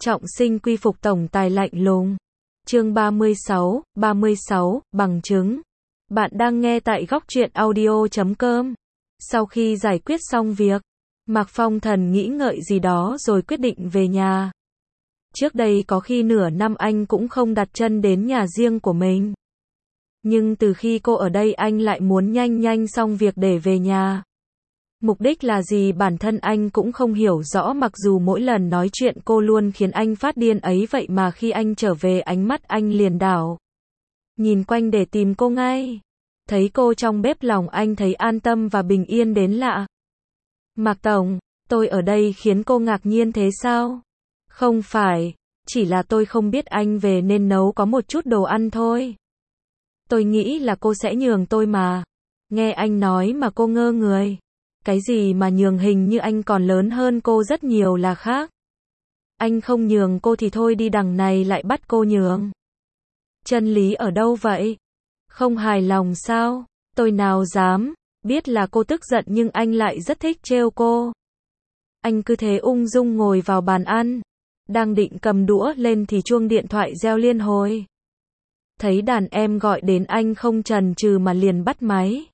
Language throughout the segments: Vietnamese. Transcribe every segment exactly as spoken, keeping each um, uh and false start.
Trọng sinh quy phục tổng tài lạnh lùng. Chương ba mươi sáu, ba mươi sáu, bằng chứng. Bạn đang nghe tại góc truyện audio chấm com. Sau khi giải quyết xong việc, Mạc Phong Thần nghĩ ngợi gì đó rồi quyết định về nhà. Trước đây có khi nửa năm anh cũng không đặt chân đến nhà riêng của mình. Nhưng từ khi cô ở đây anh lại muốn nhanh nhanh xong việc để về nhà. Mục đích là gì bản thân anh cũng không hiểu rõ, mặc dù mỗi lần nói chuyện cô luôn khiến anh phát điên ấy vậy mà khi anh trở về ánh mắt anh liền đảo. Nhìn quanh để tìm cô ngay. Thấy cô trong bếp lòng anh thấy an tâm và bình yên đến lạ. Mạc Tổng, tôi ở đây khiến cô ngạc nhiên thế sao? Không phải, chỉ là tôi không biết anh về nên nấu có một chút đồ ăn thôi. Tôi nghĩ là cô sẽ nhường tôi mà. Nghe anh nói mà cô ngơ người. Cái gì mà nhường, hình như anh còn lớn hơn cô rất nhiều là khác. Anh không nhường cô thì thôi đi, đằng này lại bắt cô nhường. Chân lý ở đâu vậy? Không hài lòng sao? Tôi nào dám, biết là cô tức giận nhưng anh lại rất thích trêu cô. Anh cứ thế ung dung ngồi vào bàn ăn. Đang định cầm đũa lên thì chuông điện thoại reo liên hồi. Thấy đàn em gọi đến anh không chần chừ mà liền bắt máy.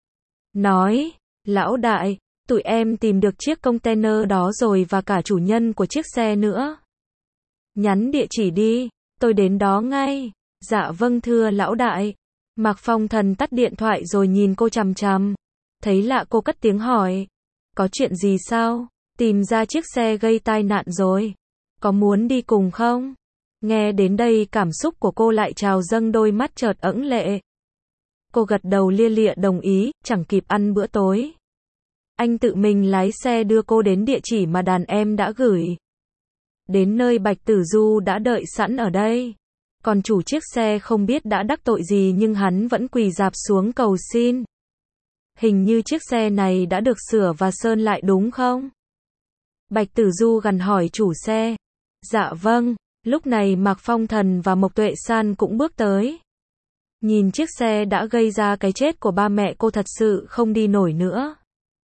Nói, lão đại, tụi em tìm được chiếc container đó rồi và cả chủ nhân của chiếc xe nữa. Nhắn địa chỉ đi, tôi đến đó ngay. Dạ vâng thưa lão đại. Mạc Phong Thần tắt điện thoại rồi nhìn cô chằm chằm. Thấy lạ cô cất tiếng hỏi. Có chuyện gì sao? Tìm ra chiếc xe gây tai nạn rồi. Có muốn đi cùng không? Nghe đến đây cảm xúc của cô lại trào dâng, đôi mắt chợt ẩn lệ. Cô gật đầu lia lịa đồng ý, chẳng kịp ăn bữa tối. Anh tự mình lái xe đưa cô đến địa chỉ mà đàn em đã gửi. Đến nơi Bạch Tử Du đã đợi sẵn ở đây. Còn chủ chiếc xe không biết đã đắc tội gì nhưng hắn vẫn quỳ rạp xuống cầu xin. Hình như chiếc xe này đã được sửa và sơn lại đúng không? Bạch Tử Du gằn hỏi chủ xe. Dạ vâng. Lúc này Mạc Phong Thần và Mộc Tuệ San cũng bước tới. Nhìn chiếc xe đã gây ra cái chết của ba mẹ cô thật sự không đi nổi nữa.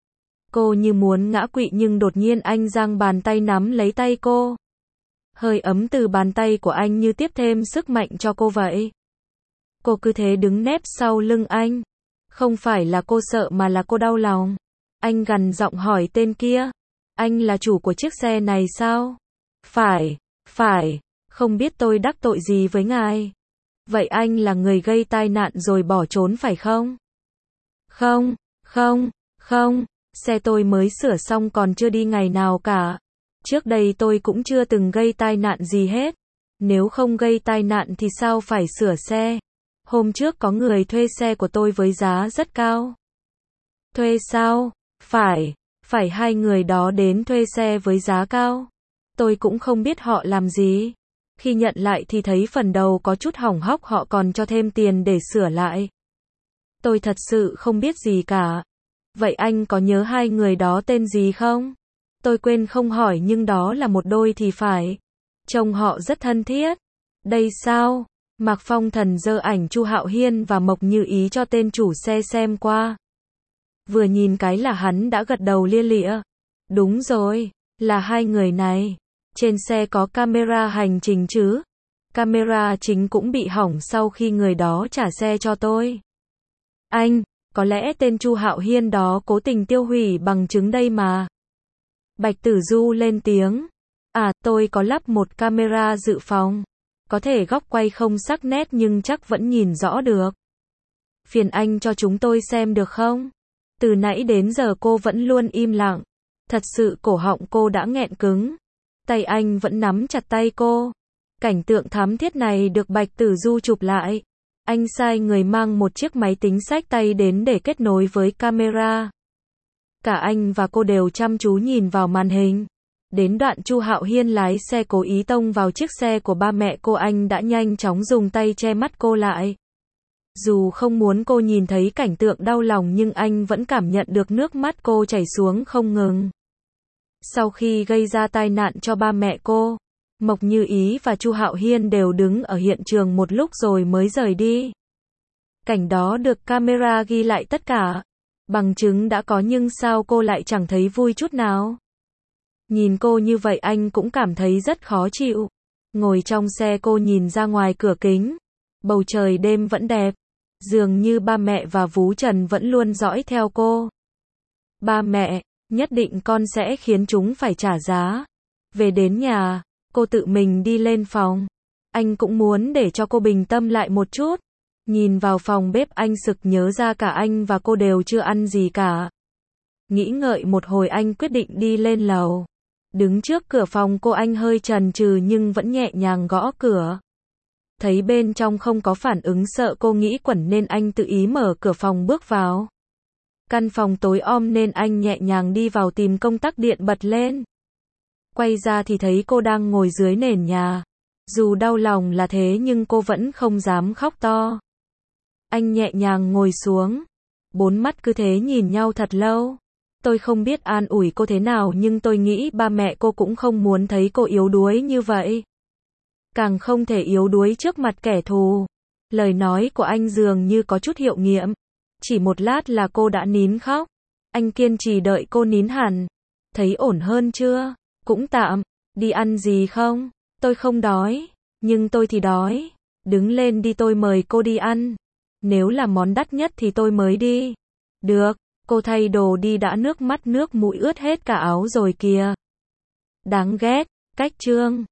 Cô như muốn ngã quỵ nhưng đột nhiên anh giang bàn tay nắm lấy tay cô. Hơi ấm từ bàn tay của anh như tiếp thêm sức mạnh cho cô vậy. Cô cứ thế đứng nép sau lưng anh. Không phải là cô sợ mà là cô đau lòng. Anh gằn giọng hỏi tên kia. Anh là chủ của chiếc xe này sao? Phải, phải, không biết tôi đắc tội gì với ngài. Vậy anh là người gây tai nạn rồi bỏ trốn phải không? Không, không, không. Xe tôi mới sửa xong còn chưa đi ngày nào cả. Trước đây tôi cũng chưa từng gây tai nạn gì hết. Nếu không gây tai nạn thì sao phải sửa xe? Hôm trước có người thuê xe của tôi với giá rất cao. Thuê sao? Phải, phải hai người đó đến thuê xe với giá cao. Tôi cũng không biết họ làm gì. Khi nhận lại thì thấy phần đầu có chút hỏng hóc, họ còn cho thêm tiền để sửa lại. Tôi thật sự không biết gì cả. Vậy anh có nhớ hai người đó tên gì không? Tôi quên không hỏi nhưng đó là một đôi thì phải. Trông họ rất thân thiết. Đây sao? Mạc Phong Thần giơ ảnh Chu Hạo Hiên và Mộc Như Ý cho tên chủ xe xem qua. Vừa nhìn cái là hắn đã gật đầu lia lịa. Đúng rồi, là hai người này. Trên xe có camera hành trình chứ? Camera chính cũng bị hỏng sau khi người đó trả xe cho tôi. Anh, có lẽ tên Chu Hạo Hiên đó cố tình tiêu hủy bằng chứng đây mà. Bạch Tử Du lên tiếng. À, tôi có lắp một camera dự phòng. Có thể góc quay không sắc nét nhưng chắc vẫn nhìn rõ được. Phiền anh cho chúng tôi xem được không? Từ nãy đến giờ cô vẫn luôn im lặng. Thật sự cổ họng cô đã nghẹn cứng. Tay anh vẫn nắm chặt tay cô. Cảnh tượng thám thiết này được Bạch Tử Du chụp lại. Anh sai người mang một chiếc máy tính xách tay đến để kết nối với camera. Cả anh và cô đều chăm chú nhìn vào màn hình. Đến đoạn Chu Hạo Hiên lái xe cố ý tông vào chiếc xe của ba mẹ cô, anh đã nhanh chóng dùng tay che mắt cô lại. Dù không muốn cô nhìn thấy cảnh tượng đau lòng nhưng anh vẫn cảm nhận được nước mắt cô chảy xuống không ngừng. Sau khi gây ra tai nạn cho ba mẹ cô, Mộc Như Ý và Chu Hạo Hiên đều đứng ở hiện trường một lúc rồi mới rời đi. Cảnh đó được camera ghi lại tất cả. Bằng chứng đã có nhưng sao cô lại chẳng thấy vui chút nào? Nhìn cô như vậy anh cũng cảm thấy rất khó chịu. Ngồi trong xe cô nhìn ra ngoài cửa kính. Bầu trời đêm vẫn đẹp. Dường như ba mẹ và Vú Trần vẫn luôn dõi theo cô. Ba mẹ, nhất định con sẽ khiến chúng phải trả giá. Về đến nhà, cô tự mình đi lên phòng. Anh cũng muốn để cho cô bình tâm lại một chút. Nhìn vào phòng bếp anh sực nhớ ra cả anh và cô đều chưa ăn gì cả. Nghĩ ngợi một hồi anh quyết định đi lên lầu. Đứng trước cửa phòng cô anh hơi chần chừ nhưng vẫn nhẹ nhàng gõ cửa. Thấy bên trong không có phản ứng sợ cô nghĩ quẩn nên anh tự ý mở cửa phòng bước vào. Căn phòng tối om nên anh nhẹ nhàng đi vào tìm công tắc điện bật lên. Quay ra thì thấy cô đang ngồi dưới nền nhà. Dù đau lòng là thế nhưng cô vẫn không dám khóc to. Anh nhẹ nhàng ngồi xuống. Bốn mắt cứ thế nhìn nhau thật lâu. Tôi không biết an ủi cô thế nào nhưng tôi nghĩ ba mẹ cô cũng không muốn thấy cô yếu đuối như vậy. Càng không thể yếu đuối trước mặt kẻ thù. Lời nói của anh dường như có chút hiệu nghiệm. Chỉ một lát là cô đã nín khóc. Anh kiên trì đợi cô nín hẳn. Thấy ổn hơn chưa? Cũng tạm. Đi ăn gì không? Tôi không đói. Nhưng tôi thì đói. Đứng lên đi tôi mời cô đi ăn. Nếu là món đắt nhất thì tôi mới đi. Được. Cô thay đồ đi đã nước mắt nước mũi ướt hết cả áo rồi kìa. Đáng ghét. Cách trương.